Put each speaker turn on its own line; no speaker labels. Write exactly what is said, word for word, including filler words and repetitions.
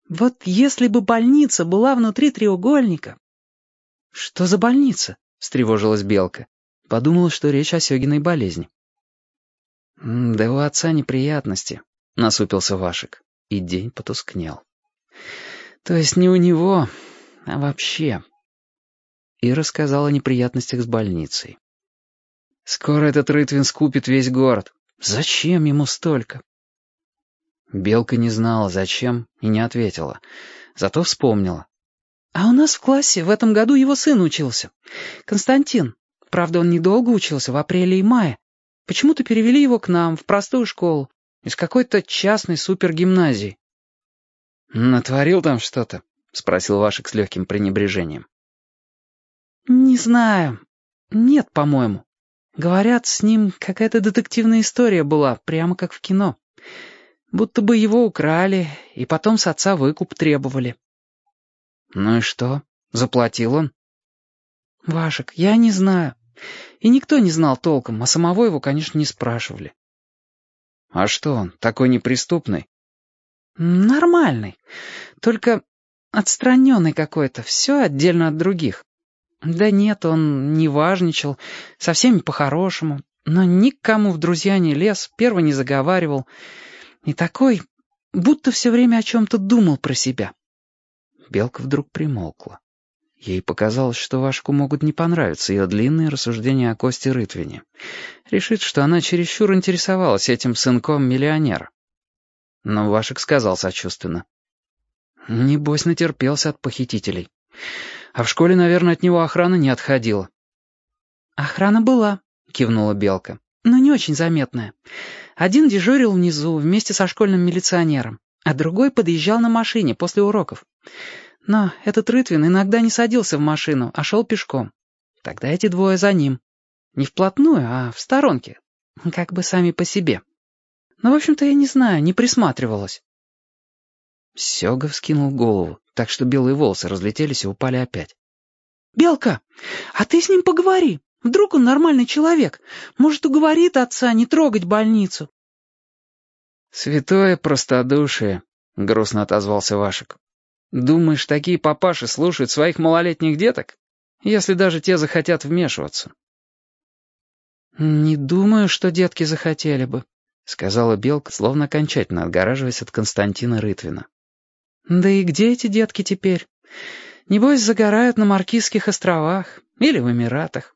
Вот если бы больница была внутри треугольника... «Что за больница?» — встревожилась Белка. Подумала, что речь о Сёгиной болезни. «Да у отца неприятности», — насупился Вашек, и день потускнел. «То есть не у него, а вообще...» И рассказал о неприятностях с больницей. «Скоро этот Рытвин скупит весь город. Зачем ему столько?» Белка не знала, зачем, и не ответила. Зато вспомнила. «А у нас в классе в этом году его сын учился. Константин. Правда, он недолго учился, в апреле и мае. Почему-то перевели его к нам, в простую школу, из какой-то частной супергимназии». «Натворил там что-то?» — спросил Вашек с легким пренебрежением. «Не знаю. Нет, по-моему. Говорят, с ним какая-то детективная история была, прямо как в кино. Будто бы его украли, и потом с отца выкуп требовали». «Ну и что? Заплатил он?» «Вашек, я не знаю. И никто не знал толком, а самого его, конечно, не спрашивали».
«А что он, такой неприступный?»
«Нормальный. Только отстраненный какой-то, все отдельно от других. Да нет, он не важничал, со всеми по-хорошему, но никому в друзья не лез, первый не заговаривал. И такой, будто все время о чем-то думал про себя».
Белка вдруг примолкла. Ей показалось, что Вашку могут не понравиться ее длинные рассуждения о Косте Рытвине. Решит, что она чересчур интересовалась этим сынком миллионера. Но Вашек сказал сочувственно. «Небось, натерпелся от похитителей. А в школе, наверное, от него охрана не отходила».
«Охрана была», — кивнула Белка, — «но не очень заметная. Один дежурил внизу вместе со школьным милиционером, а другой подъезжал на машине после уроков. Но этот Рытвин иногда не садился в машину, а шел пешком. Тогда эти двое за ним. Не вплотную, а в сторонке. Как бы сами по себе. Но, в общем-то, я не знаю, не присматривалась».
Сёга вскинул голову, так что белые волосы разлетелись и упали опять.
«Белка, а ты с ним поговори. Вдруг он нормальный человек. Может, уговорит отца не трогать больницу».
«Святое простодушие», — грустно отозвался Вашек. «Думаешь, такие папаши слушают своих малолетних деток, если даже те захотят вмешиваться?»
«Не думаю, что детки захотели бы», — сказала Белка, словно окончательно отгораживаясь от Константина Рытвина. «Да и где эти детки теперь? Небось, загорают на Маркизских островах или в Эмиратах.